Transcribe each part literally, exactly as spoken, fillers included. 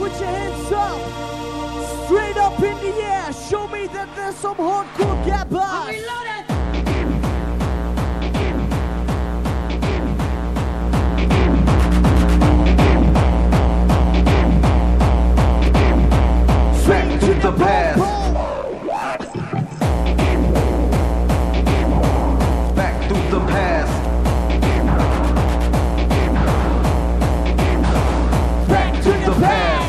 put your hands up. Straight up in the air. Show me that there's some hardcore gabbers. Back to the past. Back to the past. Back to the past.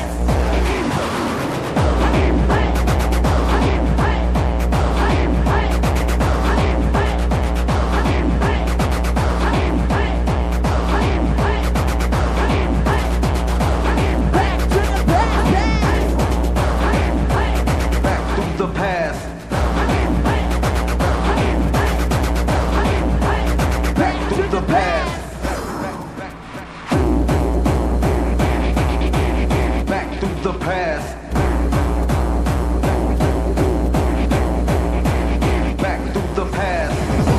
The past. Back to the past. Back to the past. Back to the past.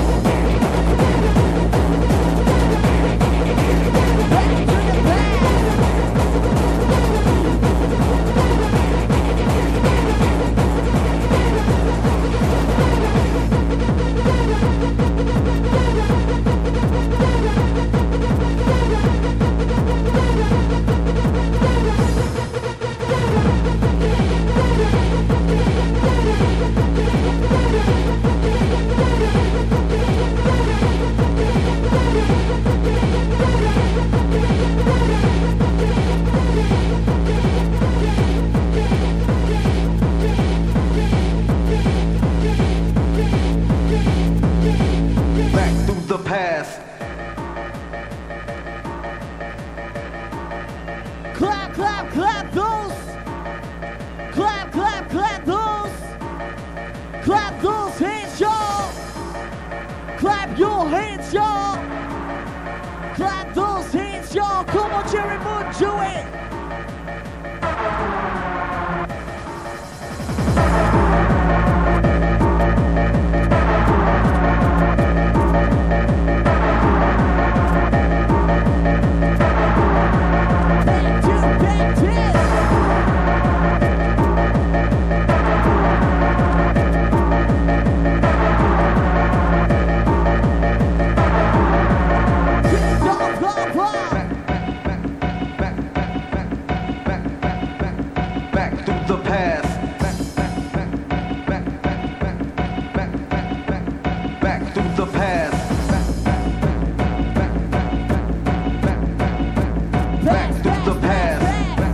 Back to the past. Clap, clap, clap those. Clap, clap, clap those. Clap those hands, y'all. Clap your hands, y'all. Clap those hands, y'all. Come on, Jerry Moon, do it. Back to the past. Back to the past. Back to the past.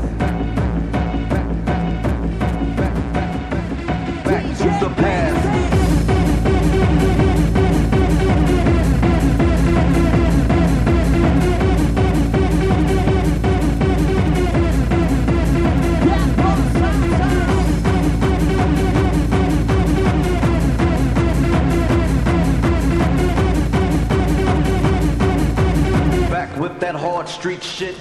Back to the past. With that hard street shit.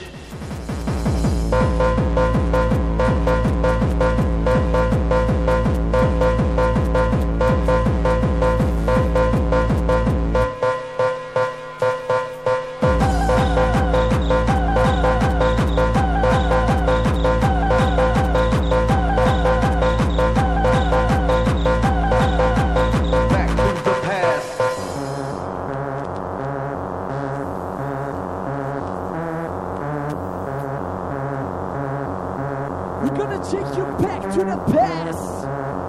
Back to the past. We're gonna take you back to the past.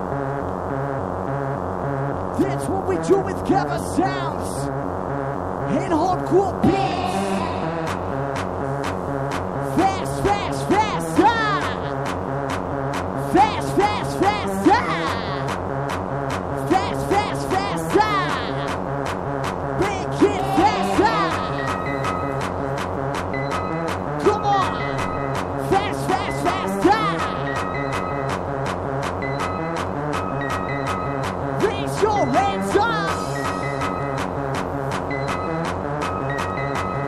That's what we do with cover sounds and hardcore beats. Fast, fast, fast, ah! Fast, fast, fast, ah! Fast, fast, fast, ah! Make it fast, ah! Come on! Fast, fast, fast, ah! Raise your hands up!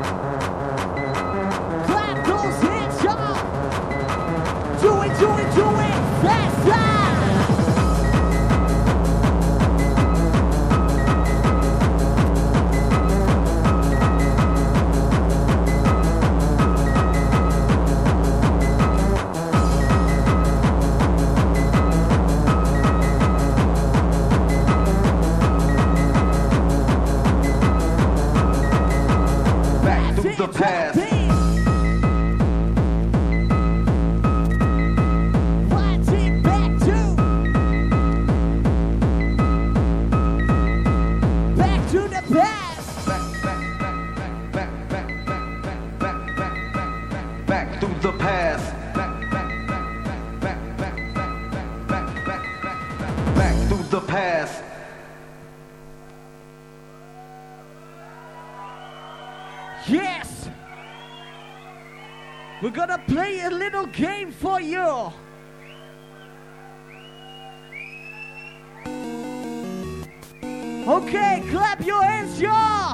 the past. Watch it back to, back to the past. Back, back, back, back, back, back, back, back, back, back, back through the past. Back, back, back, back, back, back, back, back, back, back, back through the past. Yes! We're gonna play a little game for you. Okay, clap your hands, y'all!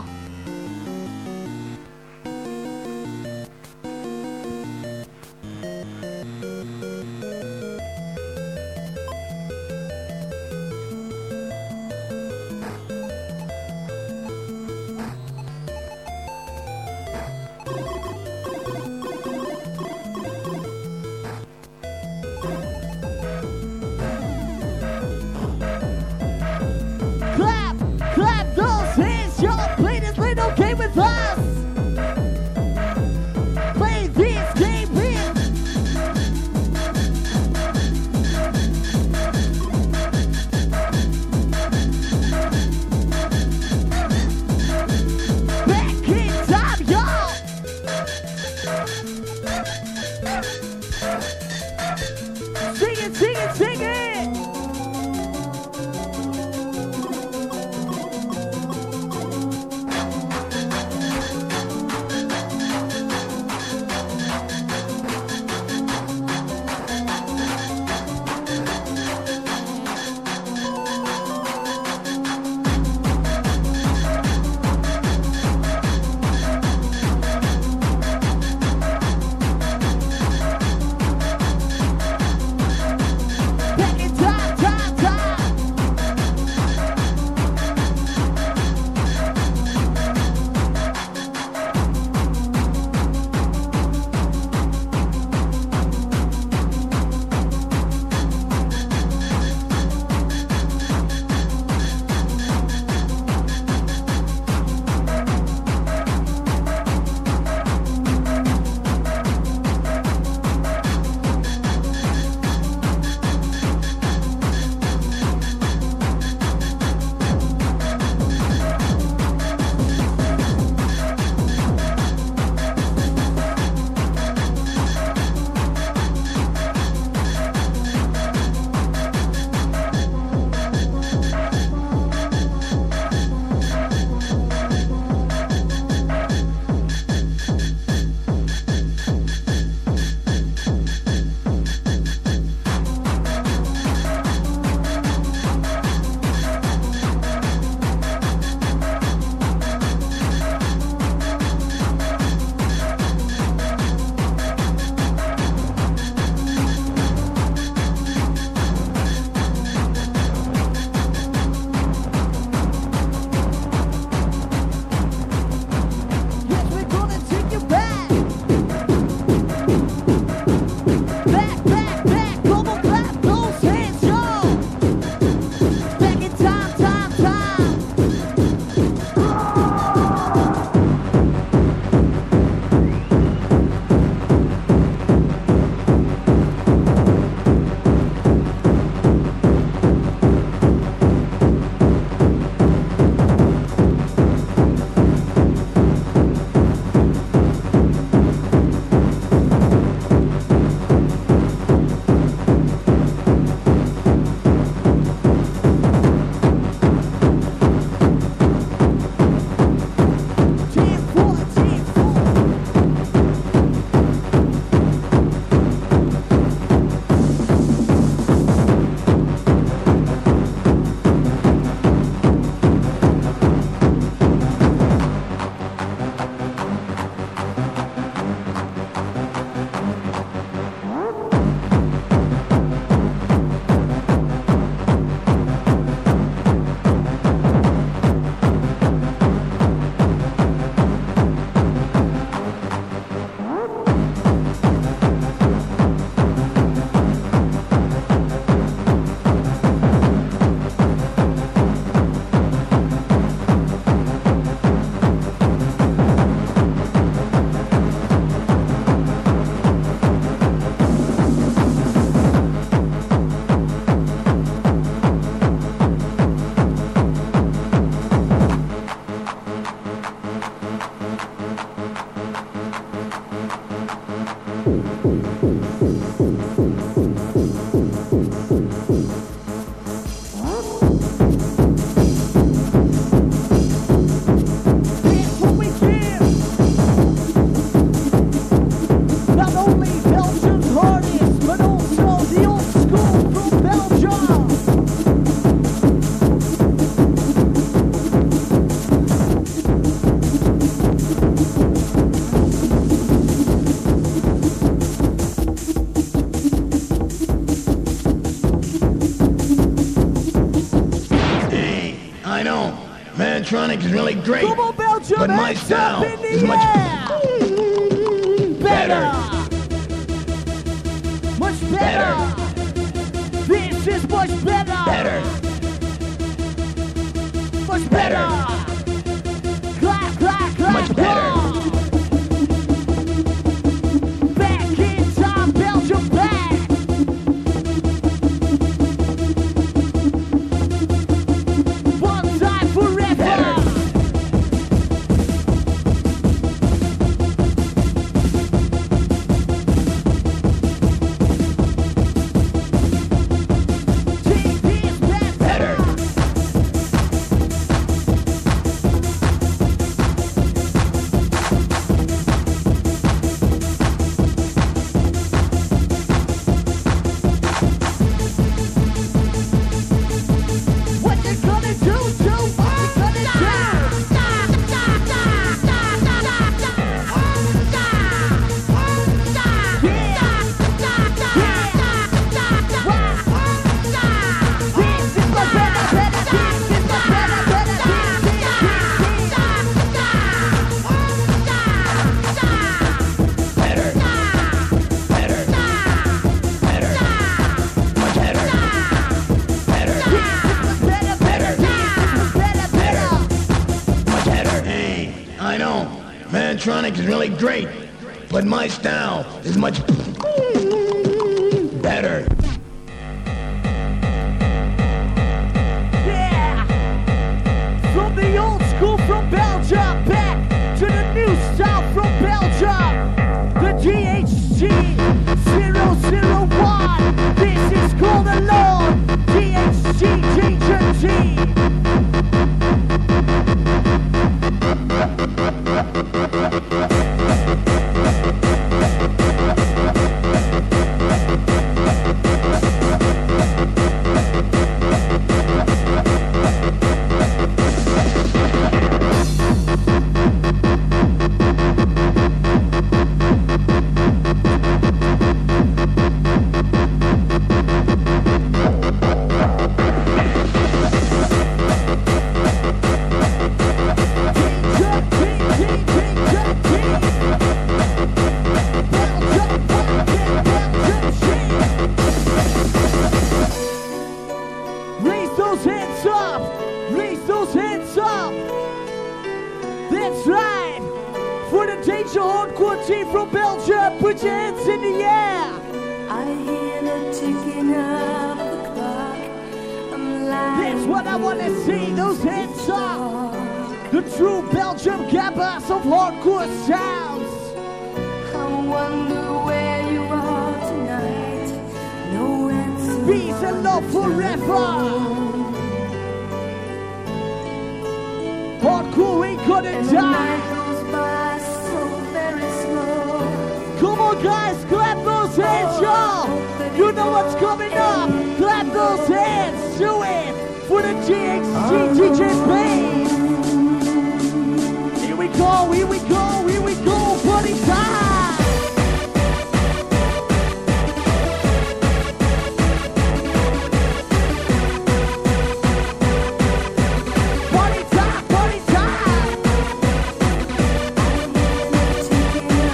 Clap, clap those hands, y'all! Mantronic is really great, Come on, Belgium, but my hands style up in the is much air. better. Much better. This is much better. Better. Much better. Clap, clap, clap. Much better. Back in time, Belgium back. One time forever. Better. T V is better. Better. What you gonna do, do? What you gonna Better. Better. Better. Much better. Better. Much better. Hey, I know. Mantronic is really great, but my style is much better. Yeah! From the old school from Belgium, back to the new style from Belgium. The D H G zero zero one. This is called Alone. D H G Ginger G. Raise those hands up! Raise those hands up! That's right! For the Danger Hardcore team from Belgium, put your hands in the air! I hear the ticking of the clock. I'm lying. That's what I wanna see, those hands up! The true Belgium gabbers of hardcore sounds! I wonder where you are tonight. No answer. Peace and love forever! Hardcore ain't gonna And the die! night goes by so very slow. Come on guys, clap those hands, y'all! You know what's coming up! Clap those hands, do it! For the G X G D J Bass! Here we go, here we go, here we go, party time! Party time, party time! Ticking of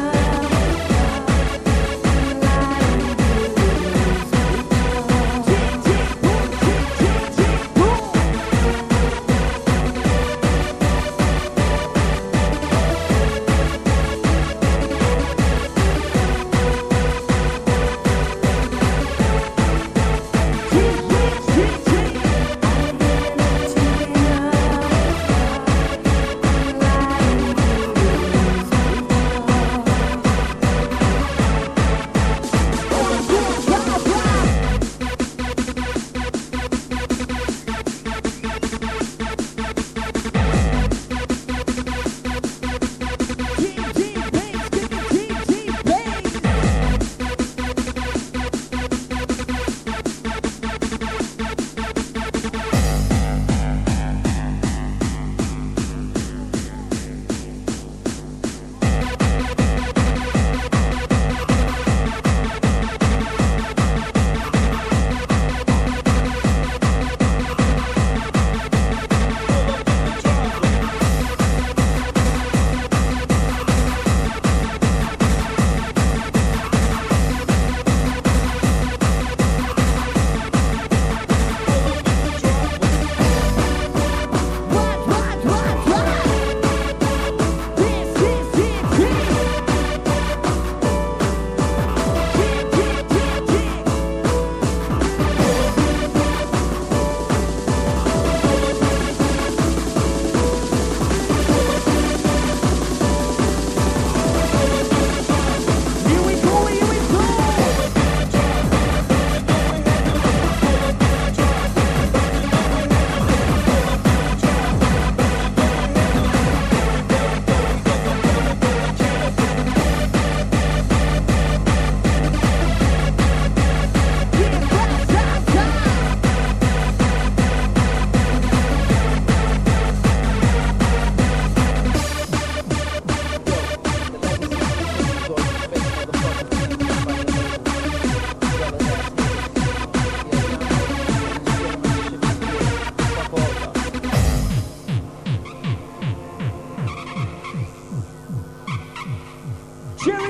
the clock. I'm lying.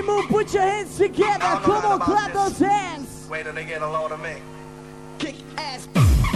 Moon, put your hands together. Come on, clap those hands. Wait till they get a load of me. Kick ass.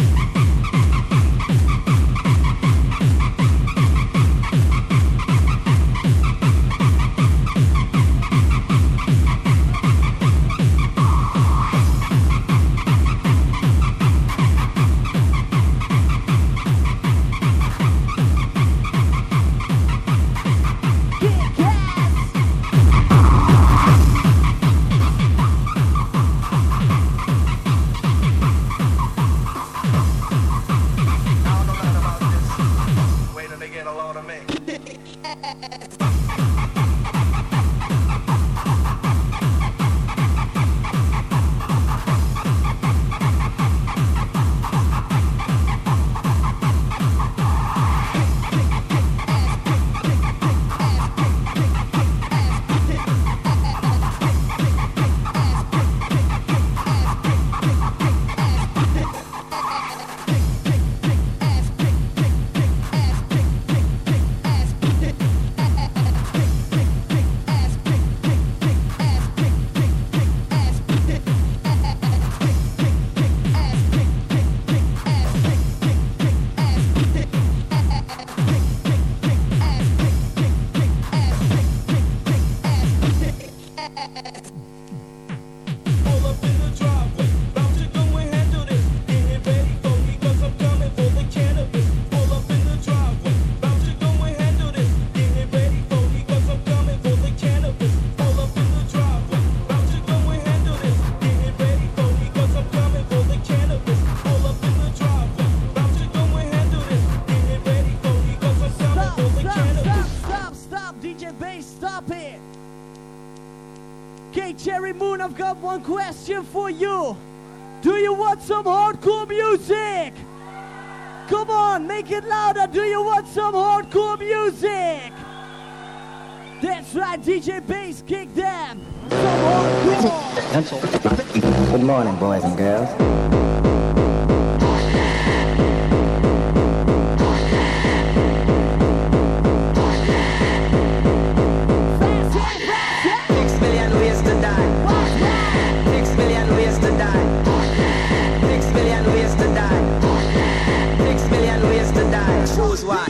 One question for you. Do you want some hardcore music? Come on, make it louder. Do you want some hardcore music? That's right, D J Bass, kick them. Some hardcore. Good morning, boys and girls. Choose one.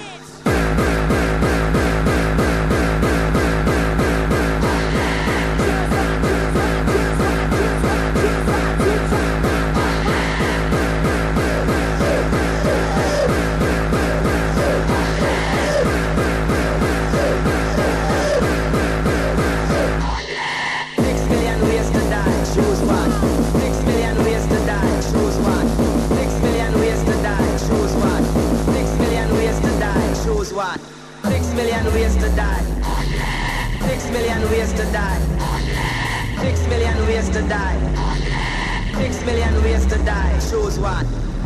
One. Six million ways to die. Six million ways to die. Six million ways to die. Six million ways to die. Choose one.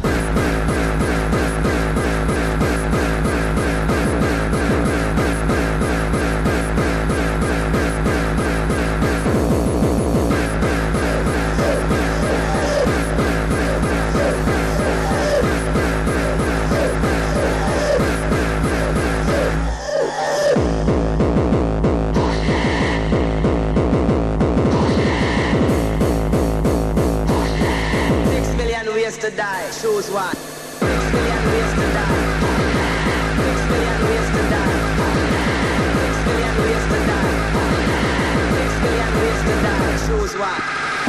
To die, choose one. Six million ways to die. Six million ways to die. Six million ways to die. Six million ways to die, choose one.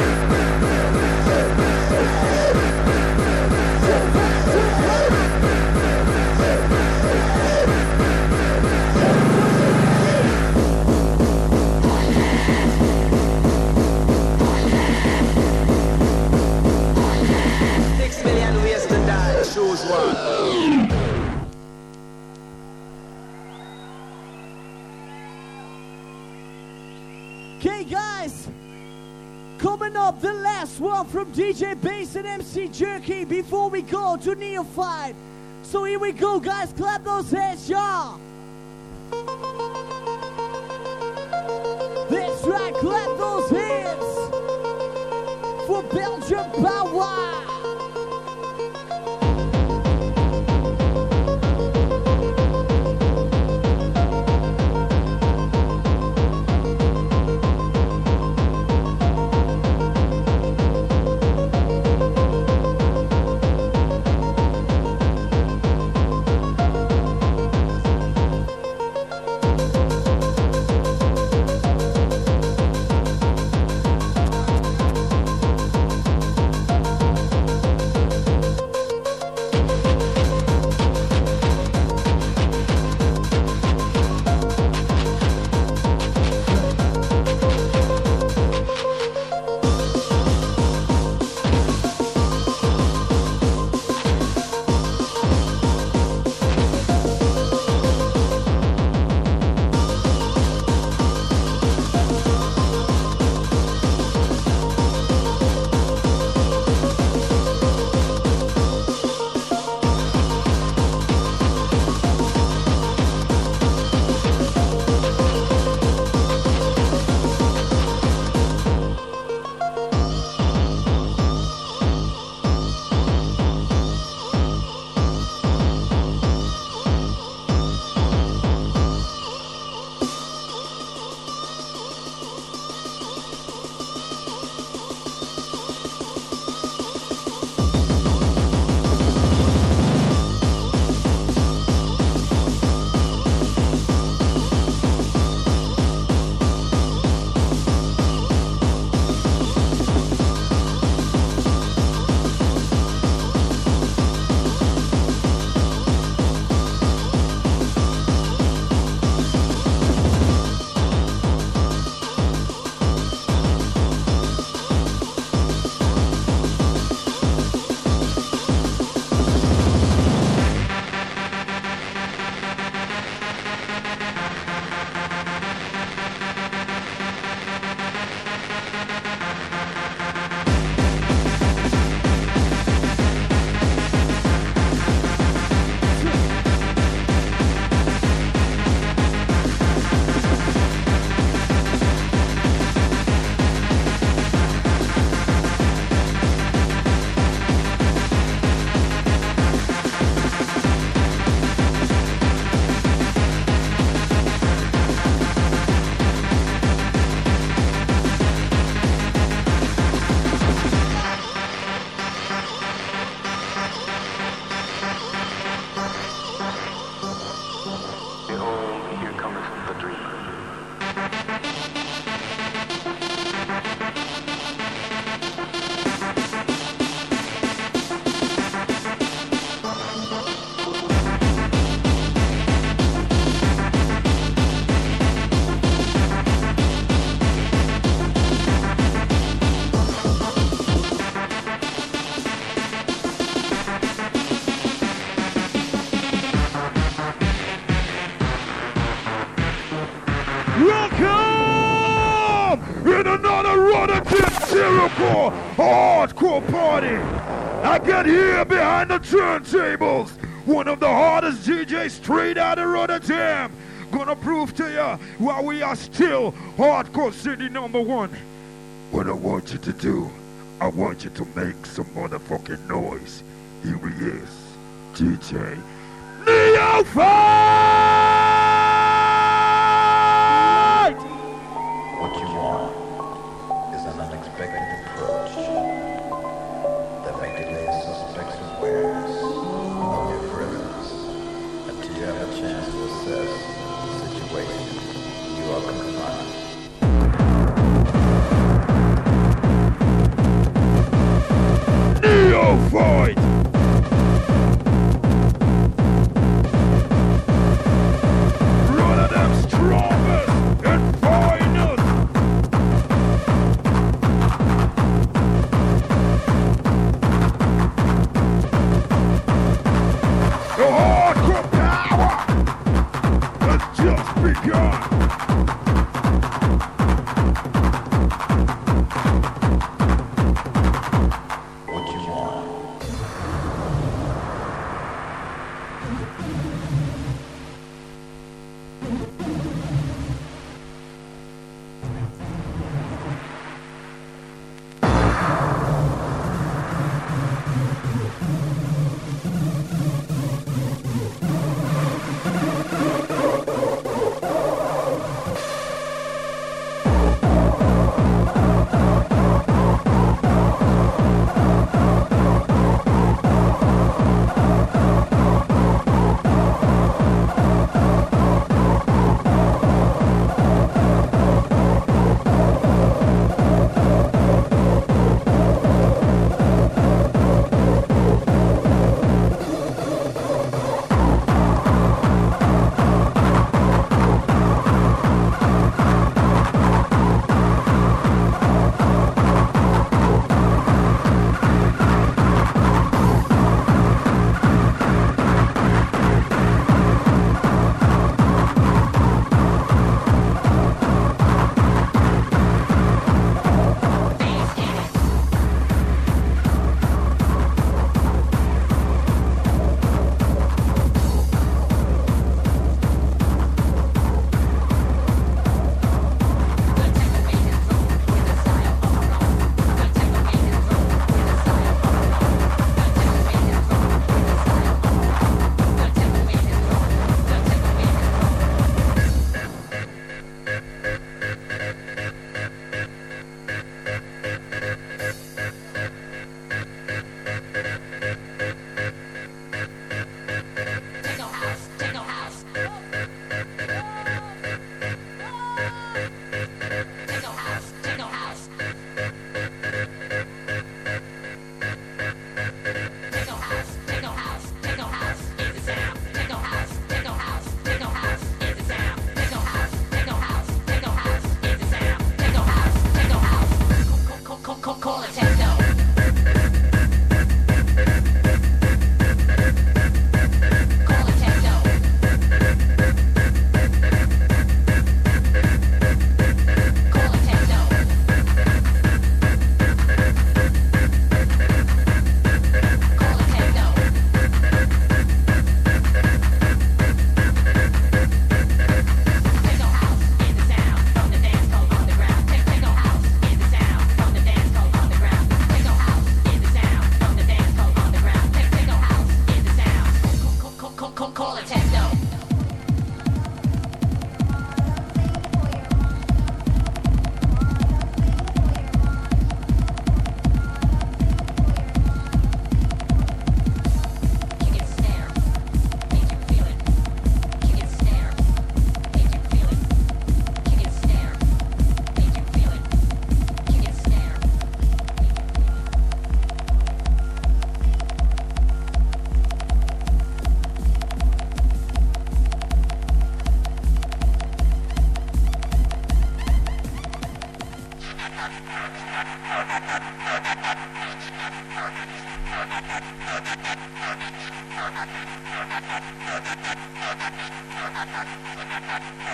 Choose one. Okay, guys, coming up the last one from D J Bass and M C Jerky before we go to Neophyte. So here we go, guys, clap those hands, y'all. That's right, clap those hands for Belgium Power. Welcome in another Rotterdam Terrible hardcore party. I get here behind the turntables. One of the hardest D Js straight out of Rotterdam. Gonna prove to ya why we are still hardcore city number one. What I want you to do, I want you to make some motherfucking noise. Here he is, D J Neophyte! What you want is an unexpected approach that may delay a suspect's awareness of your presence until you have a chance to assess the situation you are confronting. Neophyte! Rotterdam's strongest and finest! The hardcore power has just begun! What you want.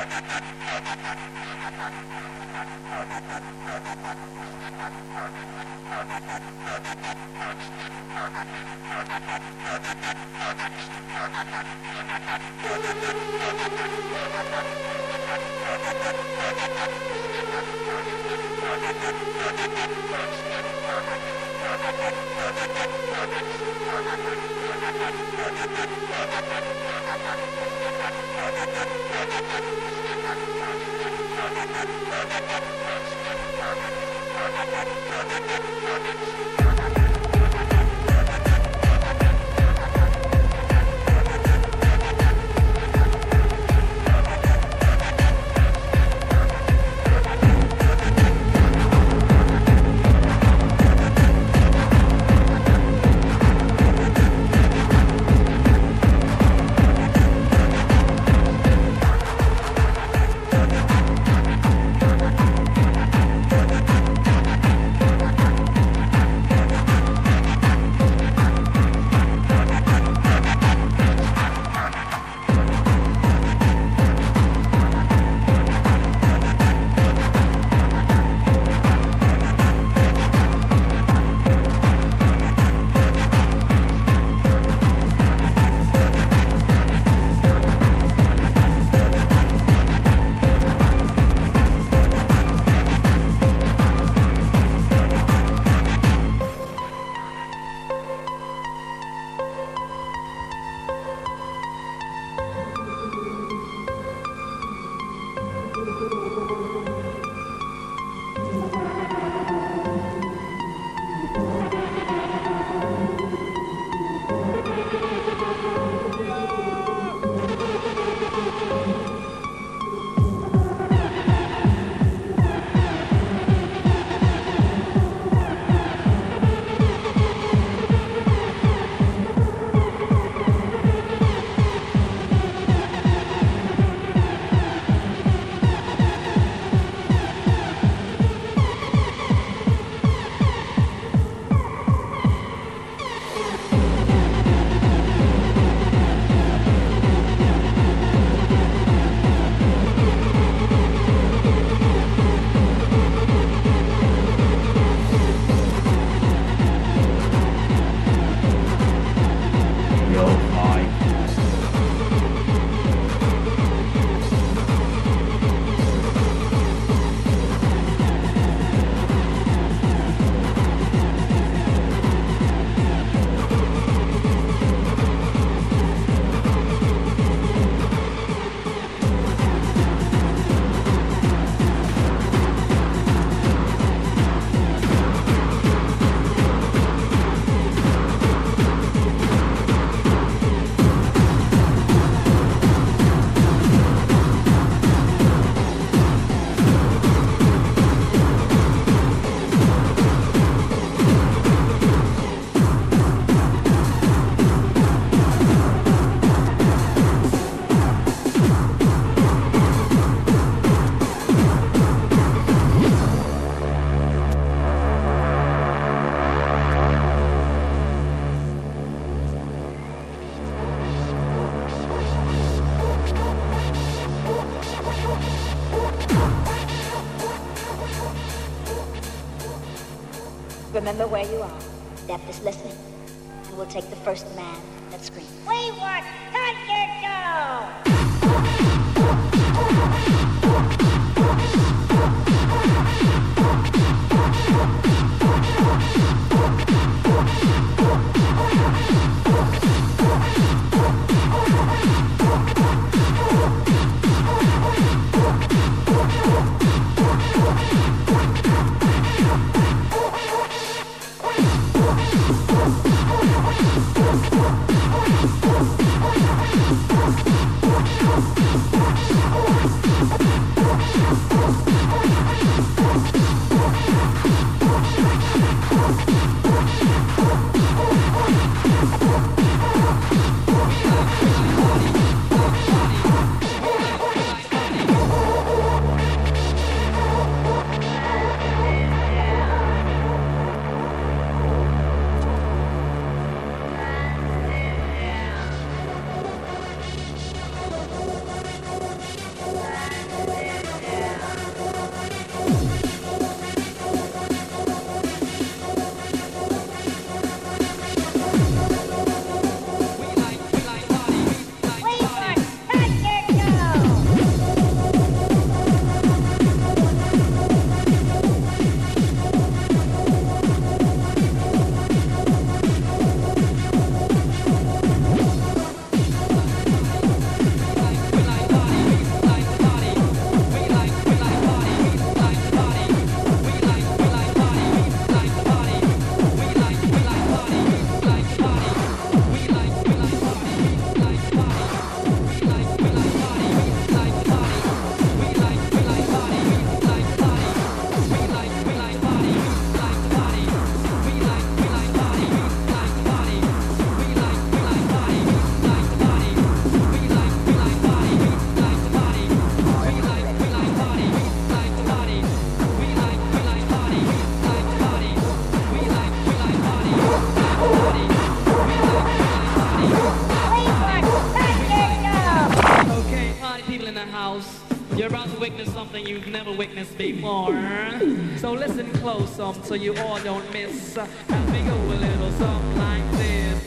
Remember where you are. Death is listening. And we'll take the first man that screams. We want Thunderstorm! to witness something you've never witnessed before. So listen close um, so you all don't miss. Uh, as we go a little something like this.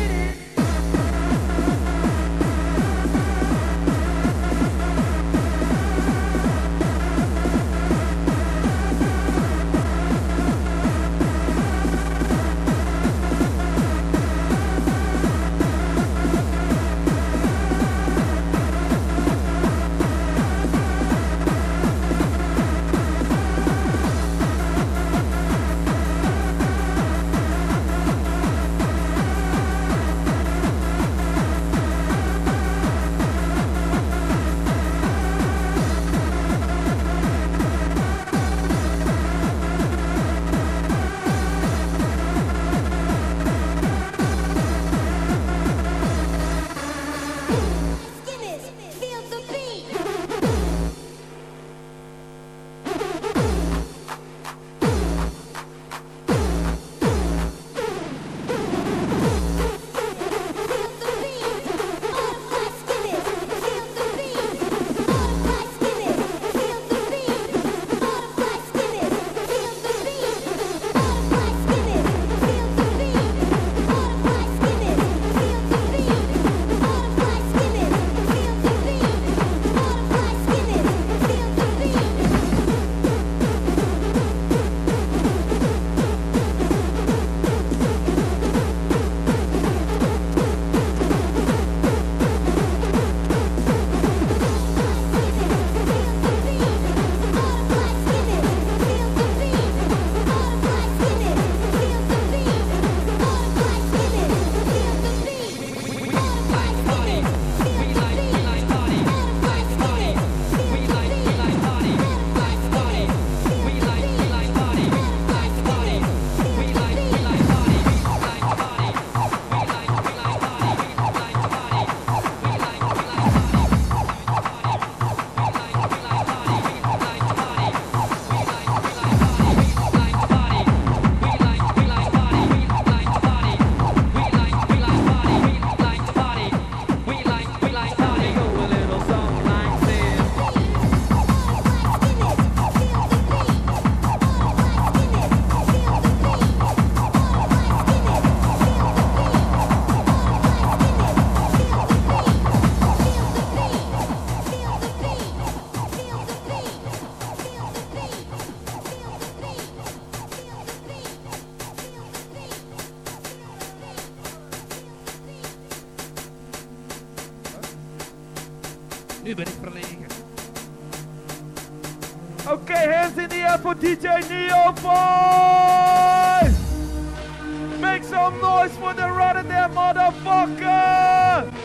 Nu ben ik verlegen. Oké, okay, hands in the air for D J Neoboy! Make some noise for the Rotterdam motherfucker!